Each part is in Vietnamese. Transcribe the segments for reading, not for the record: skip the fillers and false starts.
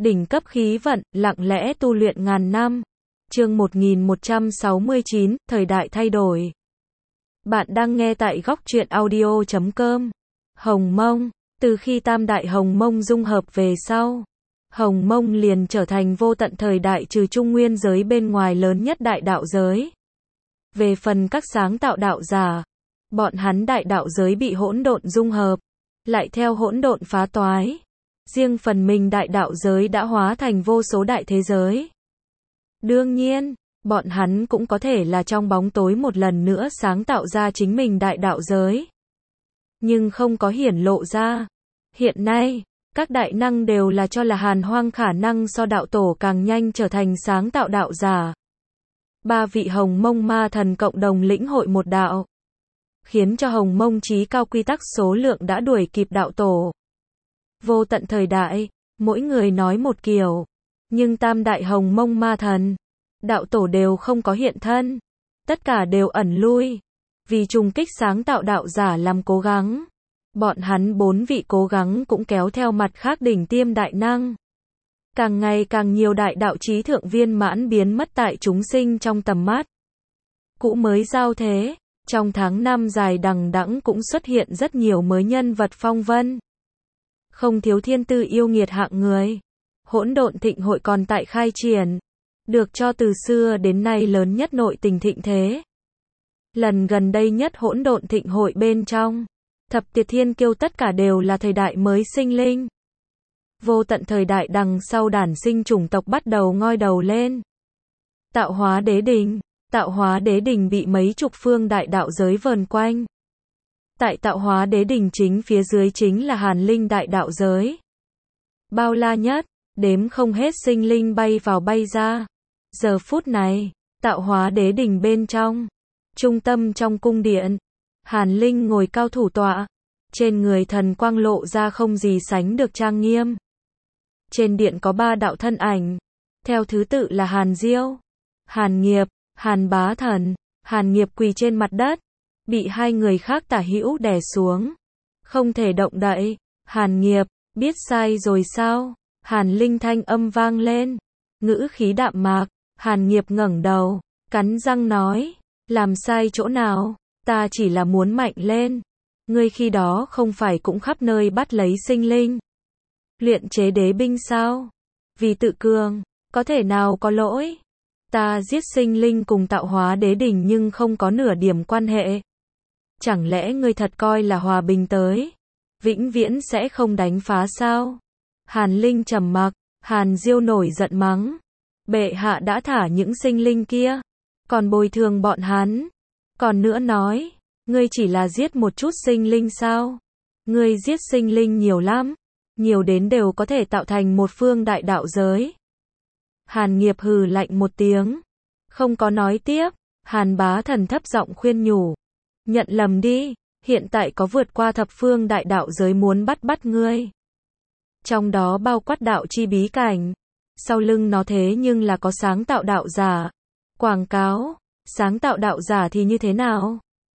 Đỉnh cấp khí vận, lặng lẽ tu luyện ngàn năm. Chương 1169, thời đại thay đổi. Bạn đang nghe tại góc truyện audio.com. Hồng Mông, từ khi Tam Đại Hồng Mông dung hợp về sau, Hồng Mông liền trở thành vô tận thời đại trừ Trung Nguyên giới bên ngoài lớn nhất đại đạo giới. Về phần các sáng tạo đạo giả, bọn hắn đại đạo giới bị hỗn độn dung hợp, lại theo hỗn độn phá toái. Riêng phần mình đại đạo giới đã hóa thành vô số đại thế giới. Đương nhiên, bọn hắn cũng có thể là trong bóng tối một lần nữa sáng tạo ra chính mình đại đạo giới. Nhưng không có hiển lộ ra. Hiện nay, các đại năng đều là cho là Hàn Hoang khả năng so đạo tổ càng nhanh trở thành sáng tạo đạo giả. 3 vị Hồng Mông ma thần cộng đồng lĩnh hội một đạo, khiến cho Hồng Mông chí cao quy tắc số lượng đã đuổi kịp đạo tổ. Vô tận thời đại, mỗi người nói một kiểu, nhưng Tam Đại Hồng Mông ma thần, đạo tổ đều không có hiện thân, tất cả đều ẩn lui, vì trùng kích sáng tạo đạo giả làm cố gắng. Bọn hắn 4 vị cố gắng cũng kéo theo mặt khác đỉnh tiêm đại năng. Càng ngày càng nhiều đại đạo chí thượng viên mãn biến mất tại chúng sinh trong tầm mắt. Cũ mới giao thế, trong tháng 5 dài đằng đẵng cũng xuất hiện rất nhiều mới nhân vật phong vân. Không thiếu thiên tư yêu nghiệt hạng người. Hỗn độn thịnh hội còn tại khai triển, được cho từ xưa đến nay lớn nhất nội tình thịnh thế. Lần gần đây nhất hỗn độn thịnh hội bên trong, thập tiệt thiên kiêu tất cả đều là thời đại mới sinh linh. Vô tận thời đại đằng sau đản sinh chủng tộc bắt đầu ngoi đầu lên. Tạo hóa đế đình bị mấy chục phương đại đạo giới vờn quanh. Tại tạo hóa đế đình chính phía dưới chính là Hàn Linh đại đạo giới. Bao la nhất, đếm không hết sinh linh bay vào bay ra. Giờ phút này, tạo hóa đế đình bên trong, trung tâm trong cung điện, Hàn Linh ngồi cao thủ tọa, trên người thần quang lộ ra không gì sánh được trang nghiêm. Trên điện có 3 đạo thân ảnh, theo thứ tự là Hàn Diêu, Hàn Nghiệp, Hàn Bá Thần. Hàn Nghiệp quỳ trên mặt đất, bị 2 người khác tả hữu đè xuống, không thể động đậy. Hàn Nghiệp, biết sai rồi sao? Hàn Linh thanh âm vang lên, ngữ khí đạm mạc. Hàn Nghiệp ngẩng đầu, cắn răng nói, làm sai chỗ nào? Ta chỉ là muốn mạnh lên. Ngươi khi đó không phải cũng khắp nơi bắt lấy sinh linh, luyện chế đế binh sao? Vì tự cường, có thể nào có lỗi? Ta giết sinh linh cùng tạo hóa đế đỉnh nhưng không có nửa điểm quan hệ. Chẳng lẽ ngươi thật coi là hòa bình tới, vĩnh viễn sẽ không đánh phá sao? Hàn Linh trầm mặc. Hàn Diêu nổi giận mắng, bệ hạ đã thả những sinh linh kia, còn bồi thường bọn hắn. Còn nữa nói, ngươi chỉ là giết một chút sinh linh sao? Ngươi giết sinh linh nhiều lắm, nhiều đến đều có thể tạo thành một phương đại đạo giới. Hàn Nghiệp hừ lạnh một tiếng, không có nói tiếp. Hàn Bá Thần thấp giọng khuyên nhủ, nhận lầm đi, hiện tại có vượt qua thập phương đại đạo giới muốn bắt ngươi. Trong đó bao quát đạo chi bí cảnh, sau lưng nó thế nhưng là có sáng tạo đạo giả. Quảng cáo, sáng tạo đạo giả thì như thế nào?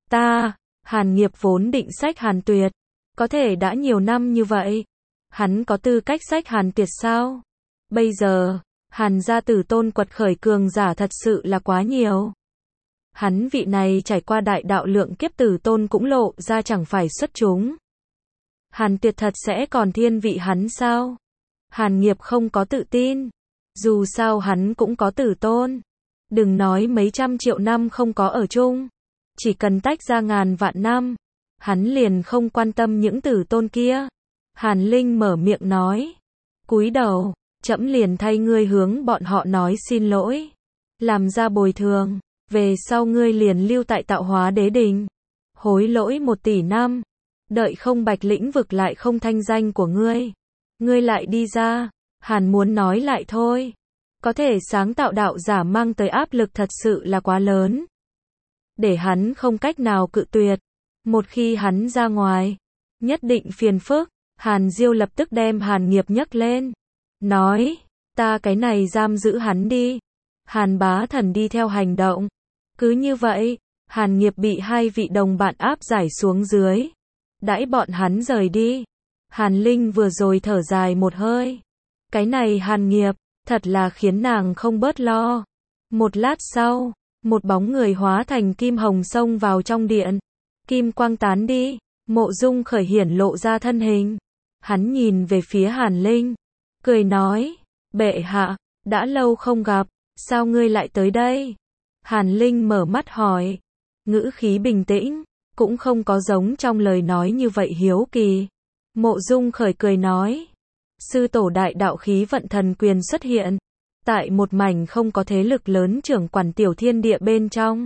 Hàn Nghiệp vốn định xách Hàn Tuyệt, có thể đã nhiều năm như vậy, hắn có tư cách xách Hàn Tuyệt sao? Bây giờ, Hàn gia tử tôn quật khởi cường giả thật sự là quá nhiều. Hắn vị này trải qua đại đạo lượng kiếp tử tôn cũng lộ ra chẳng phải xuất chúng. Hàn Tuyệt thật sẽ còn thiên vị hắn sao? Hàn Nghiệp không có tự tin. Dù sao hắn cũng có tử tôn. Đừng nói mấy trăm triệu năm không có ở chung, chỉ cần tách ra ngàn vạn năm, hắn liền không quan tâm những tử tôn kia. Hàn Linh mở miệng nói, cúi đầu, trẫm liền thay ngươi hướng bọn họ nói xin lỗi, làm ra bồi thường, về sau ngươi liền lưu tại tạo hóa đế đình, hối lỗi 1 tỷ năm, đợi không bạch lĩnh vực lại không thanh danh của ngươi, ngươi lại đi ra. Hàn muốn nói lại thôi, có thể sáng tạo đạo giả mang tới áp lực thật sự là quá lớn, để hắn không cách nào cự tuyệt. Một khi hắn ra ngoài, nhất định phiền phức. Hàn Diêu lập tức đem Hàn Nghiệp nhấc lên, nói, ta cái này giam giữ hắn đi. Hàn Bá Thần đi theo hành động. Cứ như vậy, Hàn Nghiệp bị 2 vị đồng bạn áp giải xuống dưới, đãi bọn hắn rời đi. Hàn Linh vừa rồi thở dài một hơi, Cái này hàn nghiệp, thật là khiến nàng không bớt lo. Một lát sau, một bóng người hóa thành kim hồng xông vào trong điện. Kim quang tán đi, Mộ Dung Khởi hiển lộ ra thân hình. Hắn nhìn về phía Hàn Linh, cười nói, bệ hạ, đã lâu không gặp, sao ngươi lại tới đây? Hàn Linh mở mắt hỏi, ngữ khí bình tĩnh, cũng không có giống trong lời nói như vậy hiếu kỳ. Mộ Dung Khởi cười nói, sư tổ đại đạo khí vận thần quyền xuất hiện, tại một mảnh không có thế lực lớn trưởng quản tiểu thiên địa bên trong.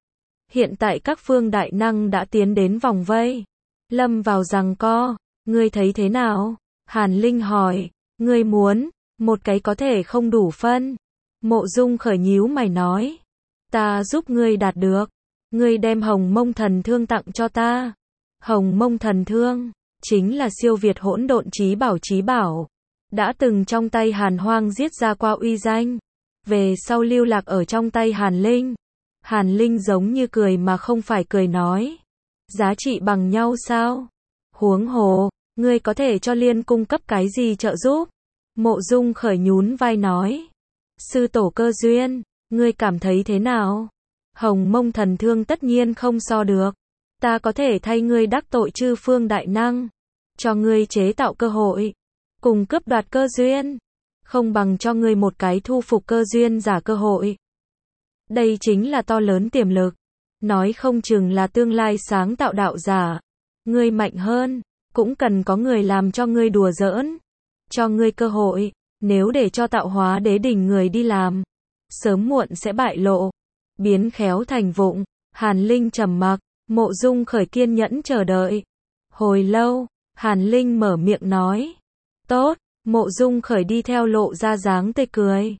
Hiện tại các phương đại năng đã tiến đến vòng vây, lâm vào giằng co, ngươi thấy thế nào? Hàn Linh hỏi, ngươi muốn, một cái có thể không đủ phân. Mộ Dung Khởi nhíu mày nói, ta giúp ngươi đạt được, ngươi đem Hồng Mông Thần Thương tặng cho ta. Hồng Mông Thần Thương, chính là siêu việt hỗn độn chí bảo, đã từng trong tay Hàn Hoang giết ra qua uy danh, về sau lưu lạc ở trong tay Hàn Linh. Hàn Linh giống như cười mà không phải cười nói, giá trị bằng nhau sao? Huống hồ, ngươi có thể cho Liên cung cấp cái gì trợ giúp? Mộ Dung Khởi nhún vai nói, sư tổ cơ duyên, ngươi cảm thấy thế nào? Hồng Mông Thần Thương tất nhiên không so được, ta có thể thay ngươi đắc tội chư phương đại năng, cho ngươi chế tạo cơ hội, cùng cướp đoạt cơ duyên, không bằng cho ngươi một cái thu phục cơ duyên giả cơ hội. Đây chính là to lớn tiềm lực, nói không chừng là tương lai sáng tạo đạo giả. Ngươi mạnh hơn, cũng cần có người làm cho ngươi đùa giỡn, cho ngươi cơ hội, nếu để cho tạo hóa đế đỉnh người đi làm, sớm muộn sẽ bại lộ, biến khéo thành vụng. Hàn Linh trầm mặc, Mộ Dung Khởi kiên nhẫn chờ đợi. Hồi lâu, Hàn Linh mở miệng nói, tốt. Mộ Dung Khởi đi theo lộ ra dáng tươi cười.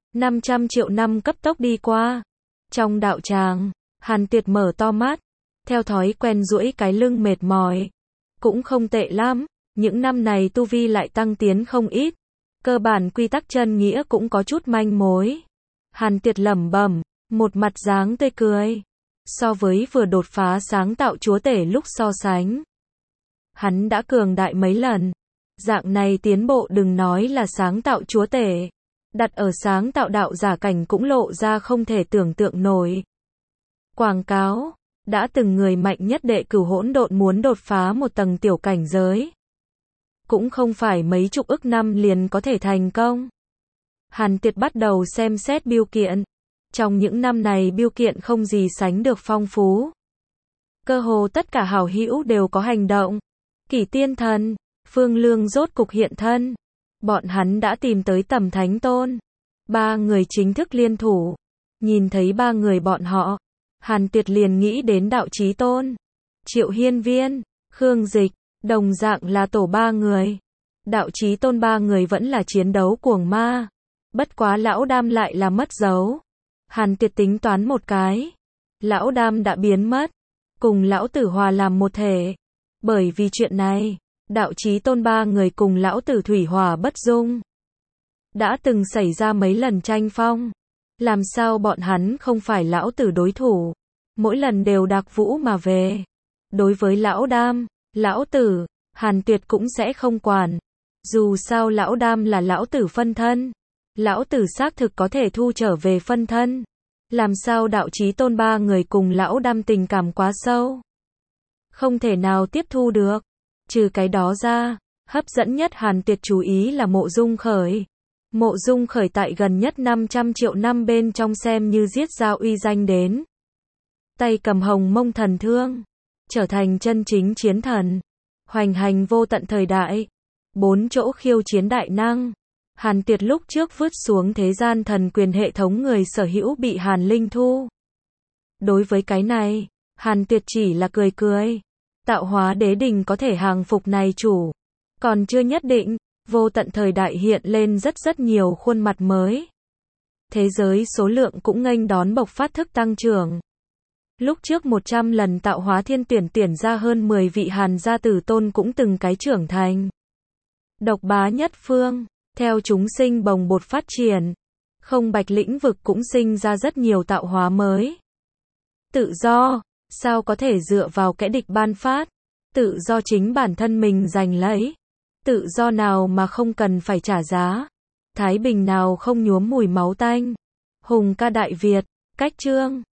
500 triệu năm cấp tốc đi qua. Trong đạo tràng, Hàn Tiệt mở to mắt, theo thói quen duỗi cái lưng mệt mỏi. Cũng không tệ lắm, những năm này tu vi lại tăng tiến không ít. Cơ bản quy tắc chân nghĩa cũng có chút manh mối. Hàn Tiệt lẩm bẩm, một mặt dáng tươi cười. So với vừa đột phá sáng tạo chúa tể lúc so sánh, hắn đã cường đại mấy lần. Dạng này tiến bộ đừng nói là sáng tạo chúa tể, đặt ở sáng tạo đạo giả cảnh cũng lộ ra không thể tưởng tượng nổi. Quảng cáo, đã từng người mạnh nhất đệ cửu hỗn độn muốn đột phá một tầng tiểu cảnh giới, cũng không phải mấy chục ức năm liền có thể thành công. Hàn Tiệt bắt đầu xem xét bưu kiện. Trong những năm này bưu kiện không gì sánh được phong phú. Cơ hồ tất cả hảo hữu đều có hành động. Kỷ Tiên Thần, Phương Lương rốt cục hiện thân. Bọn hắn đã tìm tới Tầm Thánh Tôn. 3 người chính thức liên thủ. Nhìn thấy 3 người bọn họ, Hàn Tiệt liền nghĩ đến Đạo Chí Tôn, Triệu Hiên Viên, Khương Dịch, đồng dạng là tổ 3 người. Đạo Chí Tôn 3 người vẫn là chiến đấu cuồng ma. Bất quá Lão Đam lại là mất dấu. Hàn Tiệt tính toán một cái. Lão Đam đã biến mất. Cùng Lão Tử hòa làm một thể. Bởi vì chuyện này, Đạo Chí Tôn 3 người cùng Lão Tử thủy hỏa bất dung. Đã từng xảy ra mấy lần tranh phong. Làm sao bọn hắn không phải Lão Tử đối thủ. Mỗi lần đều đạc vũ mà về. Đối với Lão Đam, Lão Tử, Hàn Tiệt cũng sẽ không quản. Dù sao Lão Đam là Lão Tử phân thân. Lão Tử xác thực có thể thu trở về phân thân. Làm sao Đạo Chí Tôn 3 người cùng Lão Đam tình cảm quá sâu, không thể nào tiếp thu được. Trừ cái đó ra, hấp dẫn nhất Hàn Tiệt chú ý là Mộ Dung Khởi. Mộ Dung Khởi tại gần nhất 500 triệu năm bên trong xem như giết ra uy danh đến. Tay cầm Hồng Mông Thần Thương, trở thành chân chính chiến thần, hoành hành vô tận thời đại. 4 chỗ khiêu chiến đại năng. Hàn Tiệt lúc trước vứt xuống thế gian thần quyền hệ thống người sở hữu bị Hàn Linh thu. Đối với cái này, Hàn Tiệt chỉ là cười cười. Tạo hóa đế đình có thể hàng phục này chủ, còn chưa nhất định. Vô tận thời đại hiện lên rất nhiều khuôn mặt mới. Thế giới số lượng cũng nghênh đón bộc phát thức tăng trưởng. Lúc trước 100 lần tạo hóa thiên tuyển ra hơn 10 vị Hàn gia tử tôn cũng từng cái trưởng thành. Độc bá nhất phương. Theo chúng sinh bồng bột phát triển, không bạch lĩnh vực cũng sinh ra rất nhiều tạo hóa mới. Tự do, sao có thể dựa vào kẻ địch ban phát? Tự do chính bản thân mình giành lấy. Tự do nào mà không cần phải trả giá? Thái Bình nào không nhuốm mùi máu tanh. Hùng ca Đại Việt, cách chương